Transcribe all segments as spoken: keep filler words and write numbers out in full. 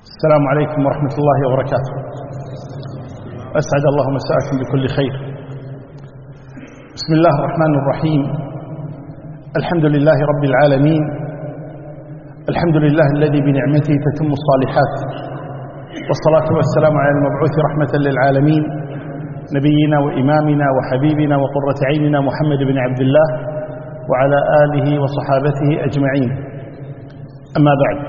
السلام عليكم ورحمة الله وبركاته. أسعد الله مساءكم بكل خير. بسم الله الرحمن الرحيم. الحمد لله رب العالمين، الحمد لله الذي بنعمته تتم الصالحات، والصلاة والسلام على المبعوث رحمة للعالمين نبينا وإمامنا وحبيبنا وقرة عيننا محمد بن عبد الله وعلى آله وصحابته أجمعين. أما بعد،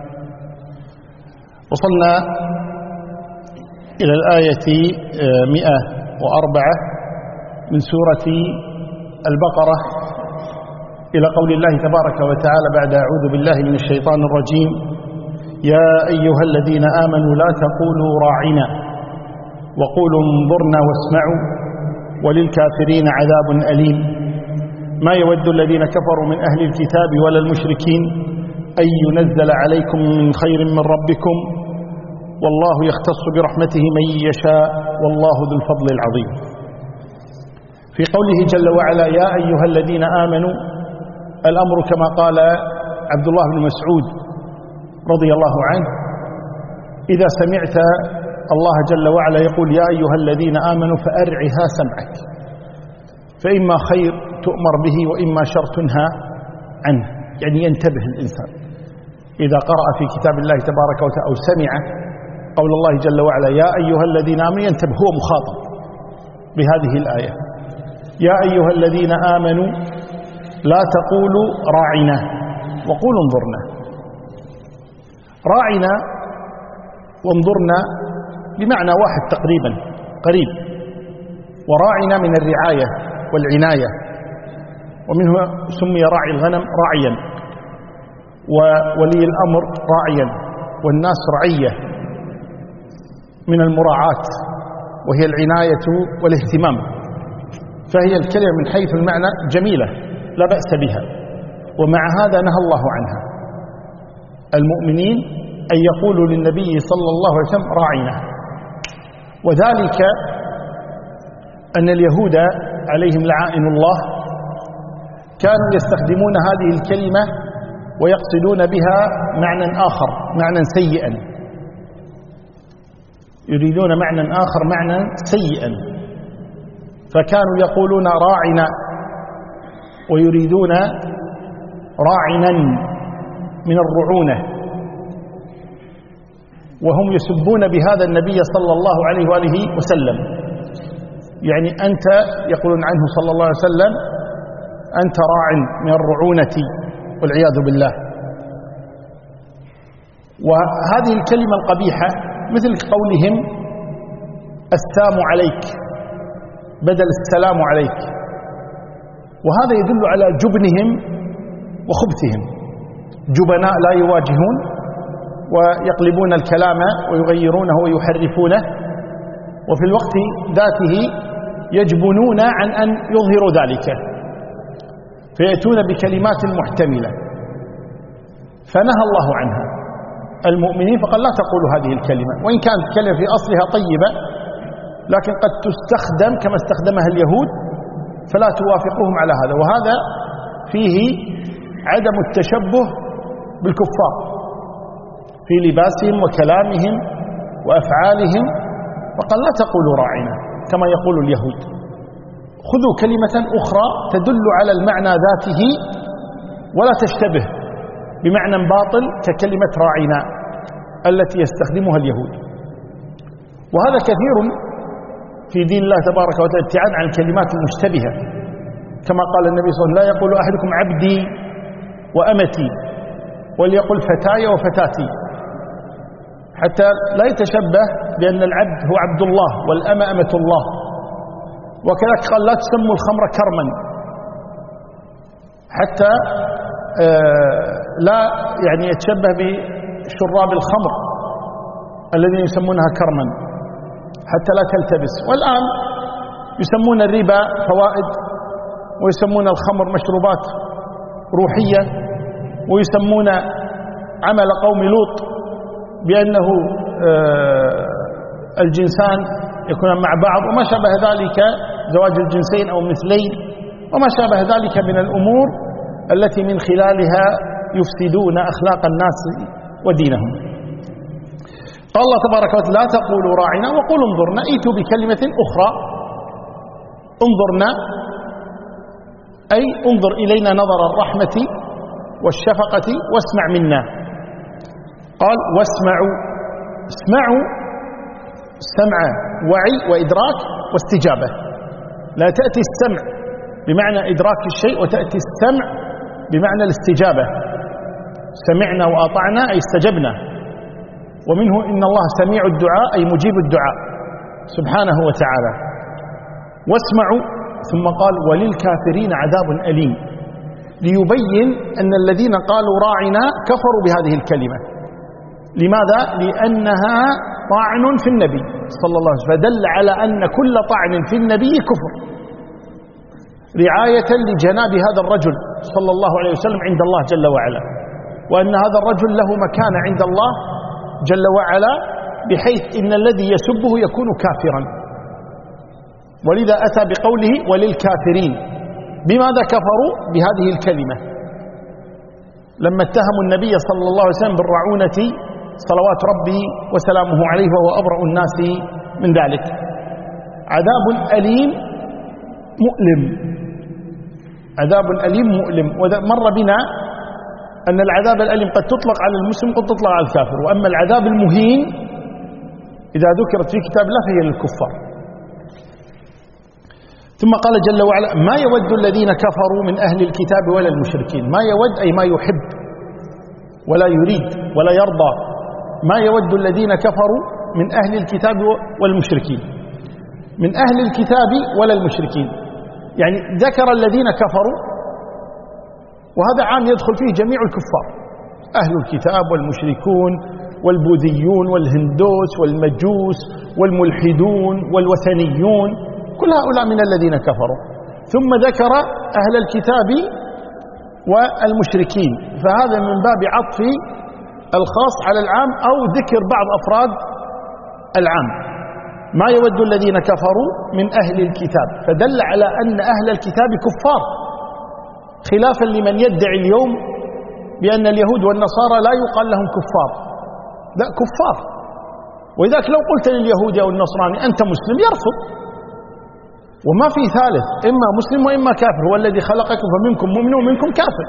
وصلنا إلى الآية مئة وأربعة من سورة البقرة إلى قول الله تبارك وتعالى بعد أعوذ بالله من الشيطان الرجيم: يا أيها الذين آمنوا لا تقولوا راعنا وقولوا انظرنا واسمعوا وللكافرين عذاب أليم. ما يود الذين كفروا من أهل الكتاب ولا المشركين أن ينزل عليكم من خير من ربكم والله يختص برحمته من يشاء والله ذو الفضل العظيم. في قوله جل وعلا: يا أيها الذين آمنوا، الأمر كما قال عبد الله بن مسعود رضي الله عنه: إذا سمعت الله جل وعلا يقول يا أيها الذين آمنوا فأرعها سمعك، فإما خير تؤمر به وإما شر تنهى عنه، يعني ينتبه الإنسان إذا قرأ في كتاب الله تبارك وتعالى أو سمع قول الله جل وعلا يا أيها الذين آمنوا ينتبه، هو مخاطب بهذه الآية: يا أيها الذين آمنوا لا تقولوا راعنا وقولوا انظرنا. راعنا وانظرنا بمعنى واحد تقريبا، قريب. وراعنا من الرعاية والعناية، ومنه سمي راعي الغنم راعيا، وولي الأمر راعيا، والناس رعية من المراعاة وهي العناية والاهتمام. فهي الكلمة من حيث المعنى جميلة لا بأس بها، ومع هذا نهى الله عنها المؤمنين أن يقولوا للنبي صلى الله عليه وسلم راعنا، وذلك أن اليهود عليهم لعائن الله كانوا يستخدمون هذه الكلمة ويقصدون بها معنى آخر، معنى سيئا، يريدون معنى آخر معنى سيئا، فكانوا يقولون راعنا ويريدون راعنا من الرعونة، وهم يسبون بهذا النبي صلى الله عليه وآله وسلم، يعني أنت يقولون عنه صلى الله عليه وسلم أنت راع من الرعونة والعياذ بالله. وهذه الكلمة القبيحة مثل قولهم السلام عليك بدل السلام عليك، وهذا يدل على جبنهم وخبثهم. جبناء لا يواجهون ويقلبون الكلام ويغيرونه ويحرفونه، وفي الوقت ذاته يجبنون عن أن يظهروا ذلك، فيأتون بكلمات محتملة، فنهى الله عنها المؤمنين فقال لا تقولوا هذه الكلمة، وإن كانت الكلمة في أصلها طيبة لكن قد تستخدم كما استخدمها اليهود، فلا توافقوهم على هذا. وهذا فيه عدم التشبه بالكفار في لباسهم وكلامهم وأفعالهم، فقال لا تقولوا راعنا كما يقول اليهود، خذوا كلمة أخرى تدل على المعنى ذاته ولا تشتبه بمعنى باطل ككلمة راعنا التي يستخدمها اليهود. وهذا كثير في دين الله تبارك وتعالى، ابتعاد عن الكلمات المشتبهة، كما قال النبي صلى الله عليه وسلم لا يقول أحدكم عبدي وأمتي وليقل فتاي وفتاتي، حتى لا يتشبه بأن العبد هو عبد الله والأمة أمة الله. وكذلك قال لا تسموا الخمر كرما، حتى لا يعني يتشبه بشراب الخمر الذين يسمونها كرما حتى لا تلتبس. والآن يسمون الربا فوائد، ويسمون الخمر مشروبات روحية، ويسمون عمل قوم لوط بأنه الجنسان يكونان مع بعض، وما شابه ذلك، زواج الجنسين أو مثلين، وما شابه ذلك من الأمور التي من خلالها يفسدون أخلاق الناس ودينهم. قال الله تبارك وتعالى لا تقولوا راعنا وقولوا انظرنا، ائتوا بكلمة أخرى. انظرنا أي انظر إلينا نظر الرحمة والشفقة واسمع منا. قال واسمعوا، اسمعوا سمع وعي وإدراك واستجابة. لا تأتي السمع بمعنى إدراك الشيء وتأتي السمع بمعنى الاستجابة. سمعنا وأطعنا أي استجبنا، ومنه إن الله سميع الدعاء أي مجيب الدعاء سبحانه وتعالى. واسمعوا، ثم قال وللكافرين عذاب أليم، ليبين أن الذين قالوا راعنا كفروا بهذه الكلمة. لماذا؟ لأنها طعن في النبي صلى الله عليه وسلم، فدل على أن كل طعن في النبي كفر، رعاية لجناب هذا الرجل صلى الله عليه وسلم عند الله جل وعلا، وأن هذا الرجل له مكانة عند الله جل وعلا، بحيث إن الذي يسبه يكون كافرا. ولذا أتى بقوله وللكافرين. بماذا كفروا؟ بهذه الكلمة، لما اتهموا النبي صلى الله عليه وسلم بالرعونة صلوات ربي وسلامه عليه، وهو أبرأ الناس من ذلك. عذاب أليم مؤلم، عذاب أليم مؤلم. ومر بنا أن العذاب الأليم قد تطلق على المسلم قد تطلق على الكافر، وأما العذاب المهين إذا ذكرت في كتاب الله فهي للكفار. ثم قال جل وعلا ما يود الذين كفروا من أهل الكتاب ولا المشركين. ما يود أي ما يحب ولا يريد ولا يرضى. ما يود الذين كفروا من أهل الكتاب والمشركين، من أهل الكتاب ولا المشركين، يعني ذكر الذين كفروا، وهذا عام يدخل فيه جميع الكفار، أهل الكتاب والمشركون والبوذيون والهندوس والمجوس والملحدون والوثنيون، كل هؤلاء من الذين كفروا. ثم ذكر أهل الكتاب والمشركين، فهذا من باب عطف الخاص على العام أو ذكر بعض أفراد العام. ما يود الذين كفروا من أهل الكتاب، فدل على أن أهل الكتاب كفار، خلافا لمن يدعي اليوم بأن اليهود والنصارى لا يقال لهم كفار. لا، كفار. وإذاك لو قلت لليهود أو النصراني أنت مسلم يرفض، وما في ثالث، إما مسلم وإما كافر، هو الذي خلقكم فمنكم مؤمن ومنكم كافر.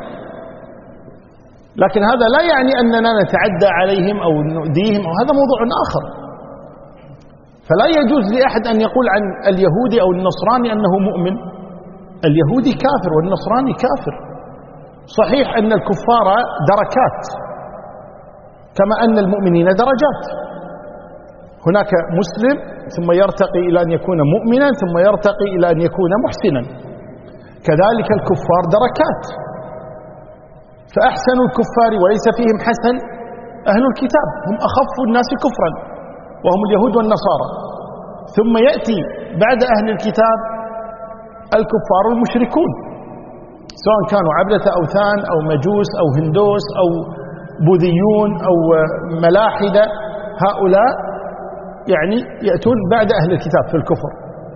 لكن هذا لا يعني أننا نتعدى عليهم أو نؤذيهم، أو هذا موضوع آخر. فلا يجوز لأحد أن يقول عن اليهودي أو النصراني أنه مؤمن. اليهودي كافر والنصراني كافر. صحيح أن الكفار دركات كما أن المؤمنين درجات، هناك مسلم ثم يرتقي إلى أن يكون مؤمنا ثم يرتقي إلى أن يكون محسنا، كذلك الكفار دركات، فأحسن الكفار وليس فيهم حسن أهل الكتاب، هم أخف الناس كفرا وهم اليهود والنصارى. ثم يأتي بعد أهل الكتاب الكفار المشركون، سواء كانوا عبدة أوثان أو مجوس أو هندوس أو بوذيون أو ملاحدة، هؤلاء يعني يأتون بعد أهل الكتاب في الكفر.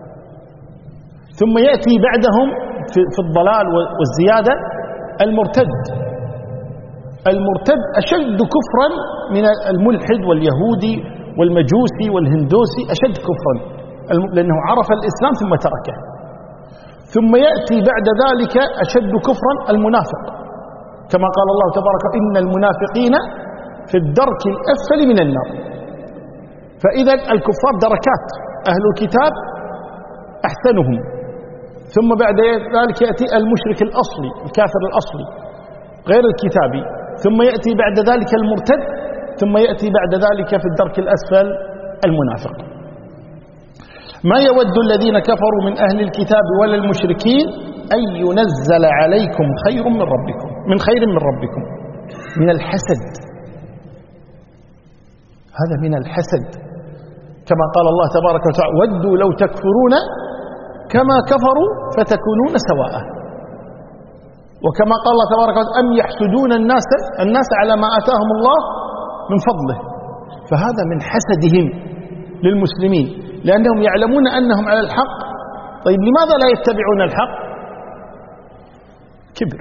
ثم يأتي بعدهم في الضلال والزيادة المرتد. المرتد أشد كفرا من الملحد واليهودي والمجوسي والهندوسي، أشد كفرا لأنه عرف الإسلام ثم تركه. ثم يأتي بعد ذلك أشد كفرا المنافق، كما قال الله تبارك إن المنافقين في الدرك الأسفل من النار. فإذا الكفار دركات، أهل الكتاب أحسنهم، ثم بعد ذلك يأتي المشرك الأصلي الكافر الأصلي غير الكتابي، ثم يأتي بعد ذلك المرتد، ثم يأتي بعد ذلك في الدرك الأسفل المنافق. ما يود الذين كفروا من أهل الكتاب ولا المشركين أن ينزل عليكم خير من ربكم، من خير من ربكم، من الحسد. هذا من الحسد، كما قال الله تبارك وتعالى ودوا لو تكفرون كما كفروا فتكونون سواء. وكما قال الله تبارك وتعالى أم يحسدون الناس الناس على ما آتاهم الله من فضله. فهذا من حسدهم للمسلمين، لأنهم يعلمون أنهم على الحق. طيب لماذا لا يتبعون الحق؟ كبر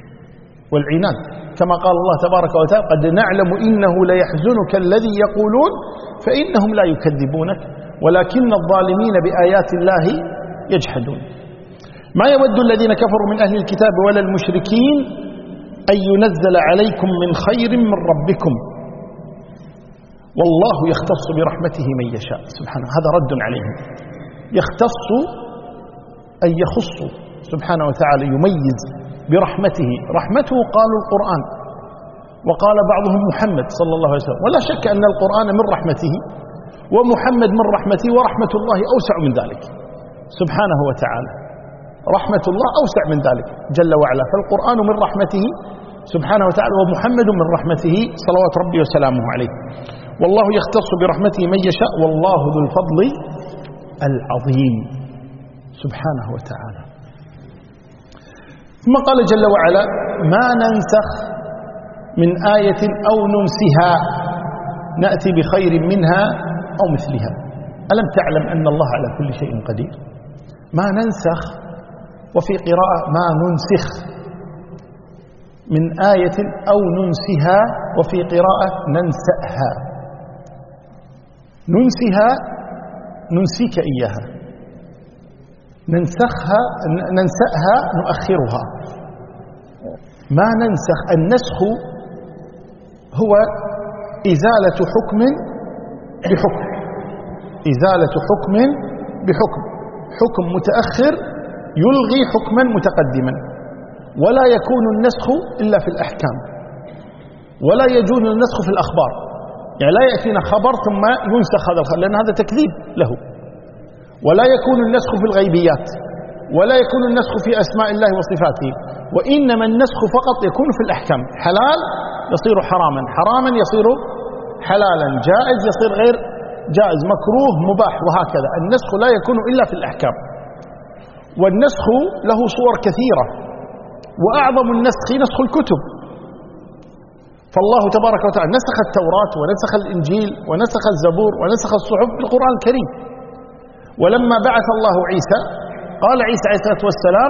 والعناد، كما قال الله تبارك وتعالى قد نعلم إنه ليحزنك الذي يقولون فإنهم لا يكذبونك ولكن الظالمين بآيات الله يجحدون. ما يود الذين كفروا من أهل الكتاب ولا المشركين أن ينزل عليكم من خير من ربكم والله يختص برحمته من يشاء. سبحانه، هذا رد عليهم. يختص أي يخص سبحانه وتعالى، يميز برحمته. رحمته قالوا القرآن، وقال بعضهم محمد صلى الله عليه وسلم، ولا شك أن القرآن من رحمته ومحمد من رحمته، ورحمة الله أوسع من ذلك سبحانه وتعالى. رحمة الله أوسع من ذلك جل وعلا. فالقرآن من رحمته سبحانه وتعالى ومحمد من رحمته صلوات ربي وسلامه عليه. والله يختص برحمته من يشاء والله ذو الفضل العظيم سبحانه وتعالى. ثم قال جل وعلا: ما ننسخ من آية أو ننسها نأتي بخير منها أو مثلها. ألم تعلم أن الله على كل شيء قدير؟ ما ننسخ، وفي قراءة ما ننسخ من آية أو ننسها، وفي قراءة ننسأها. ننسها ننسيك إياها، ننسخها ننسأها نؤخرها. ما ننسخ، النسخ هو إزالة حكم بحكم، إزالة حكم بحكم، حكم متأخر يلغي حكما متقدما. ولا يكون النسخ إلا في الأحكام، ولا يجوز النسخ في الأخبار. يعني لا يأتينا خبر ثم ينسخ هذا الخبر، لأن هذا تكذيب له. ولا يكون النسخ في الغيبيات، ولا يكون النسخ في أسماء الله وصفاته، وإنما النسخ فقط يكون في الأحكام. حلال يصير حراما، حراما يصير حلالا، جائز يصير غير جائز، مكروه مباح، وهكذا. النسخ لا يكون إلا في الأحكام. والنسخ له صور كثيرة، وأعظم النسخ نسخ الكتب. فالله تبارك وتعالى نسخ التوراة ونسخ الإنجيل ونسخ الزبور ونسخ الصحف بالقرآن الكريم. ولما بعث الله عيسى قال عيسى عليه الصلاة والسلام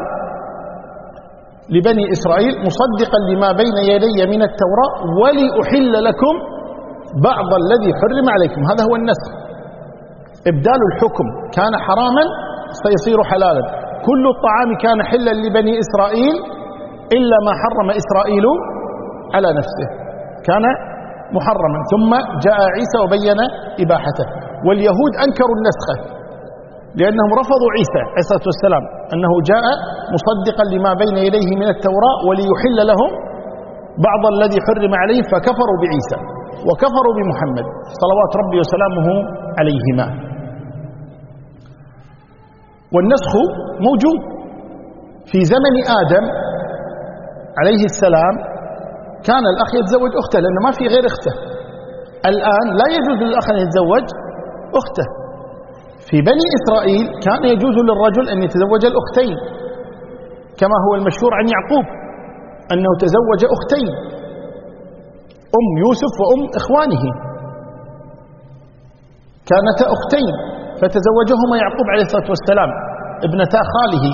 لبني إسرائيل: مصدقا لما بين يدي من التوراة ولأحل لكم بعض الذي حرم عليكم. هذا هو النسخ، إبدال الحكم. كان حراما سيصير حلالا. كل الطعام كان حلا لبني إسرائيل إلا ما حرم إسرائيل على نفسه، كان محرما. ثم جاء عيسى وبين إباحته. واليهود أنكروا النسخة لأنهم رفضوا عيسى عليه الصلاة والسلام، أنه جاء مصدقا لما بين يديه من التوراة وليحل لهم بعض الذي حرم عليهم، فكفروا بعيسى وكفروا بمحمد صلوات ربي وسلامه عليهما. والنسخ موجود في زمن آدم عليه السلام. كان الأخ يتزوج أخته لأنه ما في غير أخته. الآن لا يجوز للأخ أن يتزوج أخته. في بني إسرائيل كان يجوز للرجل أن يتزوج الأختين، كما هو المشهور عن يعقوب أنه تزوج أختين، أم يوسف وأم إخوانه، كانتا أختين فتزوجهما يعقوب عليه الصلاة والسلام ابنتا خاله.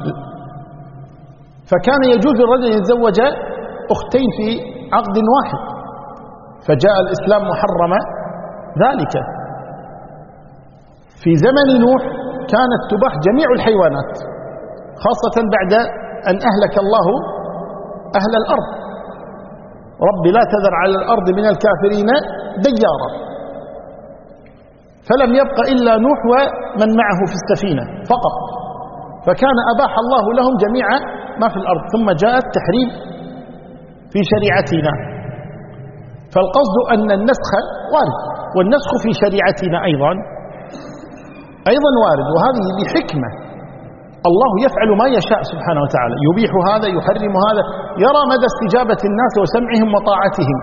فكان يجوز للرجل أن يتزوج أختين في عقد واحد، فجاء الإسلام محرم ذلك. في زمن نوح كانت تباح جميع الحيوانات، خاصة بعد أن أهلك الله أهل الأرض. رب لا تذر على الأرض من الكافرين ديارا، فلم يبق إلا نوح ومن معه في السفينة فقط، فكان أباح الله لهم جميع ما في الأرض. ثم جاء التحريم في شريعتنا. فالقصد أن النسخ وارد، والنسخ في شريعتنا أيضا أيضا وارد، وهذه لحكمة. الله يفعل ما يشاء سبحانه وتعالى، يبيح هذا يحرم هذا، يرى مدى استجابة الناس وسمعهم وطاعتهم.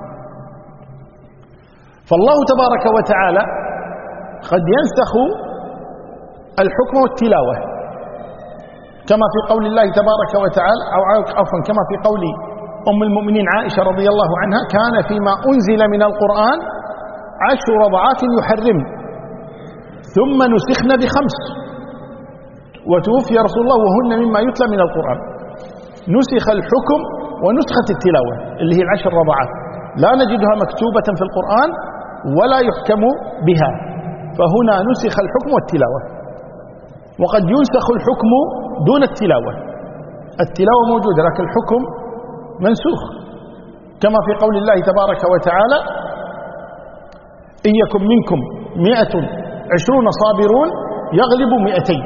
فالله تبارك وتعالى قد ينسخ الحكم والتلاوة، كما في قول الله تبارك وتعالى، أو عفوا كما في قول أم المؤمنين عائشة رضي الله عنها: كان فيما أنزل من القرآن عشر رضعات يحرم ثم نسخن بخمس وتوفي رسول الله وهن مما يتلى من القرآن. نسخ الحكم ونسخت التلاوة اللي هي العشر رضعات، لا نجدها مكتوبة في القرآن ولا يحكم بها، فهنا نسخ الحكم والتلاوة. وقد ينسخ الحكم دون التلاوة، التلاوة موجودة لكن الحكم منسوخ، كما في قول الله تبارك وتعالى: إن يكن منكم مئة عشرون صابرون يغلبوا مئتين.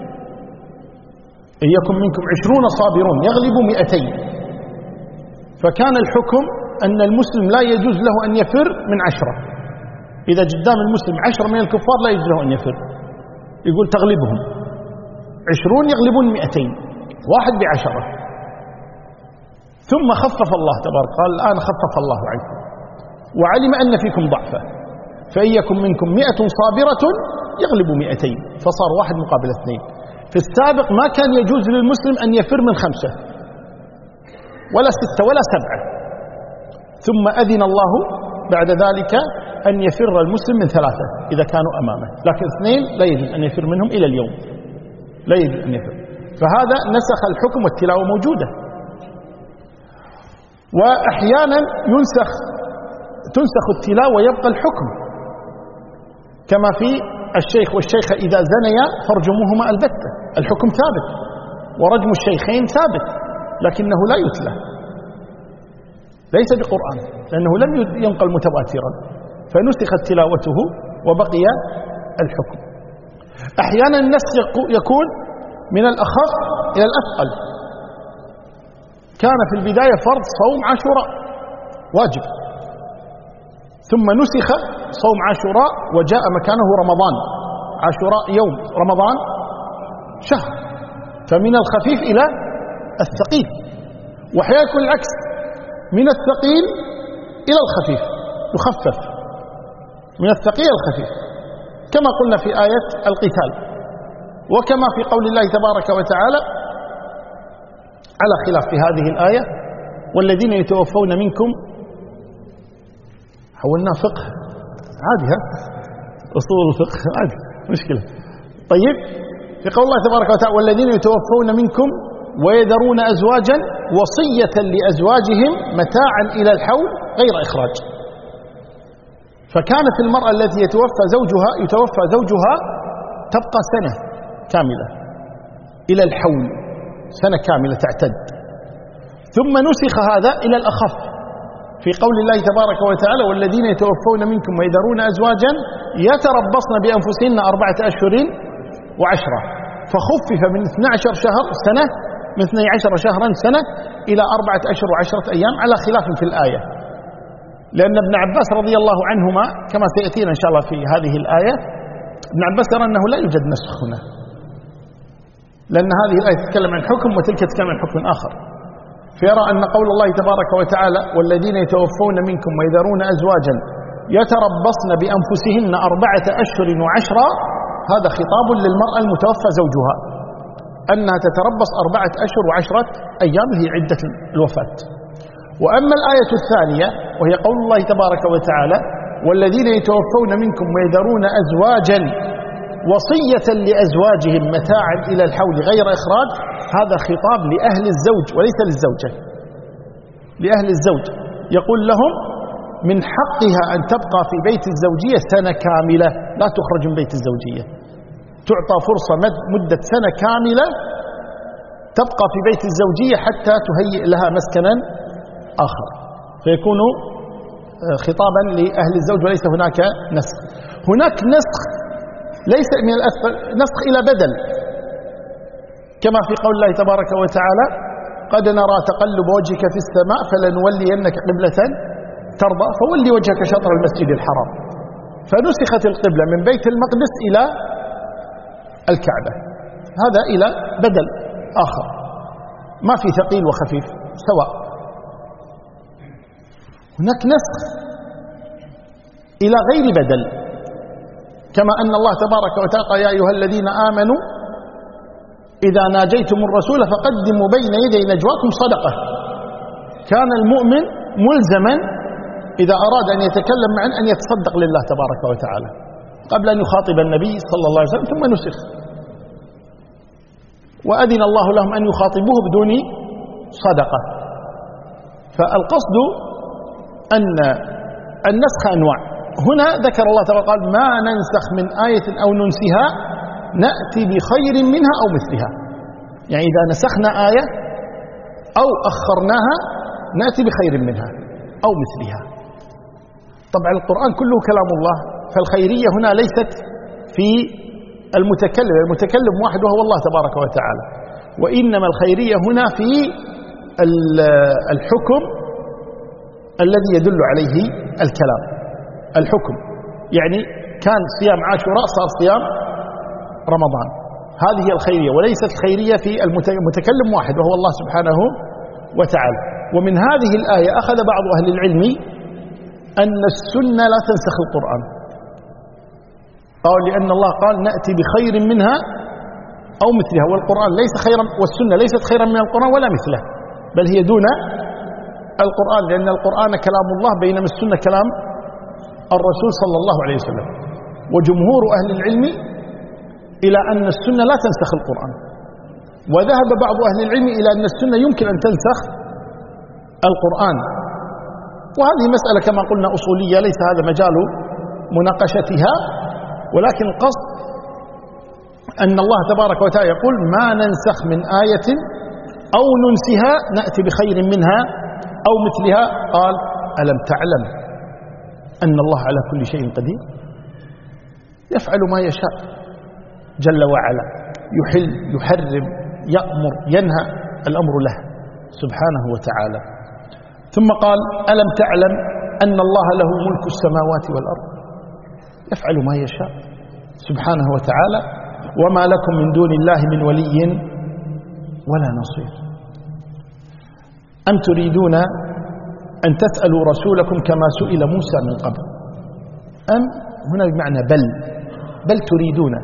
إن يكن منكم عشرون صابرون يغلبوا مئتين. فكان الحكم أن المسلم لا يجوز له أن يفر من عشرة. إذا قدام المسلم عشرة من الكفار لا يجوز له أن يفر، يقول تغلبهم عشرون يغلبون مئتين، واحد بعشرة. ثم خفف الله تبارك، قال الآن خفف الله عنكم وعلم أن فيكم ضعفا، فإن يكن منكم مئة صابرة يغلبوا مئتين، فصار واحد مقابل اثنين. في السابق ما كان يجوز للمسلم أن يفر من خمسة ولا ستة ولا سبعة، ثم أذن الله بعد ذلك أن يفر المسلم من ثلاثة إذا كانوا أمامه، لكن اثنين لا يجوز أن يفر منهم إلى اليوم، لا يجوز أن يفر. فهذا نسخ الحكم والتلاوة موجودة. وأحيانا ينسخ تنسخ التلاوة ويبقى الحكم، كما في الشيخ والشيخة إذا زنيا فارجموهما البتة، الحكم ثابت، ورجم الشيخين ثابت، لكنه لا يتلى، ليس بقرآن لأنه لم ينقل متواترا، فنسخت تلاوته وبقي الحكم. أحيانا النسخ يكون من الأخف إلى الأثقل. كان في البداية فرض صوم عاشوراء واجب، ثم نسخ صوم عاشوراء وجاء مكانه رمضان. عاشوراء يوم، رمضان شهر، فمن الخفيف إلى الثقيل. وأحيانا يكون العكس، من الثقيل إلى الخفيف، يخفف من الثقيل إلى الخفيف، كما قلنا في آية القتال، وكما في قول الله تبارك وتعالى على خلاف في هذه الآية: والذين يتوفون منكم. حولنا فقه عادي، ها أصول الفقه عادي، مشكلة. طيب، في قول الله تبارك وتعالى: والذين يتوفون منكم ويذرون أزواجا وصية لأزواجهم متاعا إلى الحول غير إخراج. فكانت المرأة التي يتوفى زوجها يتوفى زوجها تبقى سنة كاملة إلى الحول، سنة كاملة تعتد. ثم نسخ هذا إلى الأخف في قول الله تبارك وتعالى: والذين يتوفون منكم ويذرون أزواجا يتربصن بأنفسهن أربعة أشهر وعشرة، فخفف من اثني عشر شهر سنة، من اثني عشر شهرا سنة إلى أربعة أشهر وعشرة أيام، على خلاف في الآية. لأن ابن عباس رضي الله عنهما كما سيأتينا إن شاء الله في هذه الآية، ابن عباس يرى أنه لا يوجد نسخ هنا، لأن هذه الآية تتكلم عن حكم وتلك تتكلم عن حكم آخر، فيرى أن قول الله تبارك وتعالى: والذين يتوفون منكم ويذرون أزواجا يتربصن بأنفسهن أربعة أشهر وعشرة، هذا خطاب للمرأة المتوفى زوجها، أنها تتربص أربعة أشهر وعشرة أيام هي عدة الوفاة. وأما الآية الثانية وهي قول الله تبارك وتعالى: والذين يتوفون منكم ويذرون أزواجا وصية لأزواجهم متاعا إلى الحول غير إخراج، هذا خطاب لأهل الزوج وليس للزوجة، لأهل الزوج، يقول لهم من حقها أن تبقى في بيت الزوجية سنة كاملة، لا تخرج من بيت الزوجية، تعطى فرصة مدة سنة كاملة تبقى في بيت الزوجية حتى تهيئ لها مسكنا آخر، فيكون خطابا لأهل الزوج وليس هناك نسخ. هناك نسخ ليس من الأسفل، نسخ إلى بدل، كما في قول الله تبارك وتعالى: قد نرى تقلب وجهك في السماء فلنولينك قبلة ترضى فولي وجهك شطر المسجد الحرام، فنسخت القبلة من بيت المقدس إلى الكعبة، هذا إلى بدل آخر، ما في ثقيل وخفيف سواء. هناك نسخ إلى غير بدل، كما أن الله تبارك وتعالى: يا أيها الذين آمنوا إذا ناجيتم الرسول فقدموا بين يدي نجواكم صدقة. كان المؤمن ملزما إذا أراد أن يتكلم معا أن يتصدق لله تبارك وتعالى قبل أن يخاطب النبي صلى الله عليه وسلم، ثم نسخ وأذن الله لهم أن يخاطبوه بدون صدقة. فالقصد أن النسخ أنواع، هنا ذكر الله تعالى قال ما ننسخ من آية أو ننسها نأتي بخير منها أو مثلها. يعني إذا نسخنا آية أو أخرناها نأتي بخير منها أو مثلها. طبعا القرآن كله كلام الله، فالخيرية هنا ليست في المتكلم، المتكلم واحد وهو الله تبارك وتعالى، وإنما الخيرية هنا في الحكم الذي يدل عليه الكلام. الحكم يعني كان صيام عاشوراء صار صيام رمضان، هذه هي الخيرية، وليست الخيرية في المتكلم واحد وهو الله سبحانه وتعالى. ومن هذه الآية أخذ بعض أهل العلم أن السنة لا تنسخ القرآن، قال لأن الله قال نأتي بخير منها أو مثلها، والقرآن ليس خيرا، والسنة ليست خيرا من القرآن ولا مثله، بل هي دون القرآن، لأن القرآن كلام الله بينما السنة كلام الرسول صلى الله عليه وسلم. وجمهور أهل العلم إلى أن السنة لا تنسخ القرآن، وذهب بعض أهل العلم إلى أن السنة يمكن أن تنسخ القرآن. وهذه مسألة كما قلنا أصولية، ليس هذا مجال مناقشتها، ولكن القصد أن الله تبارك وتعالى يقول ما ننسخ من آية أو ننسها نأتي بخير منها أو مثلها. قال ألم تعلم أن الله على كل شيء قدير، يفعل ما يشاء جل وعلا، يحل يحرم يأمر ينهى، الأمر له سبحانه وتعالى. ثم قال ألم تعلم أن الله له ملك السماوات والأرض، يفعل ما يشاء سبحانه وتعالى، وما لكم من دون الله من ولي ولا نصير. أم تريدون أن تسألوا رسولكم كما سئل موسى من قبل. أم هنا بمعنى بل، بل تريدون،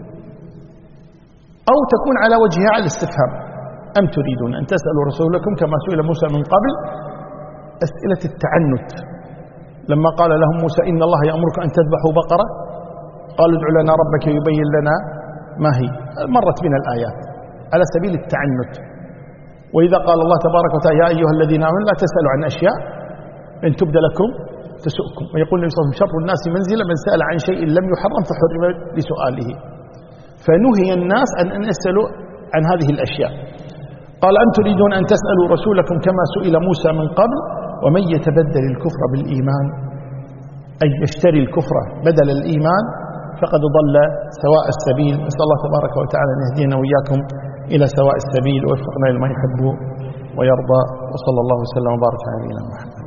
أو تكون على وجهها على الاستفهام. أم تريدون أن تسألوا رسولكم كما سئل موسى من قبل، أسئلة التعنت. لما قال لهم موسى إن الله يأمركم أن تذبحوا بقرة، قالوا ادع لنا ربك يبين لنا ما هي، مرت بنا الآيات على سبيل التعنت. وإذا قال الله تبارك وتعالى يا أيها الذين آمنوا لا تسألوا عن أشياء إن تبد لكم تسؤكم، ويقول النبي صلى الله عليه وسلم شر الناس منزلا من سأل عن شيء لم يحرم فحرم لسؤاله. فنهي الناس أن يسألوا عن هذه الأشياء. قال أم تريدون أن تسألوا رسولكم كما سئل موسى من قبل ومن يتبدل الكفر بالإيمان، أي يشتري الكفر بدل الإيمان فقد ضل سواء السبيل. نسأل الله تبارك وتعالى أن يهدينا وإياكم إلى سواء السبيل ويوفقنا لما يحب ويرضى، وصلى الله وسلم وبارك على نبينا محمد.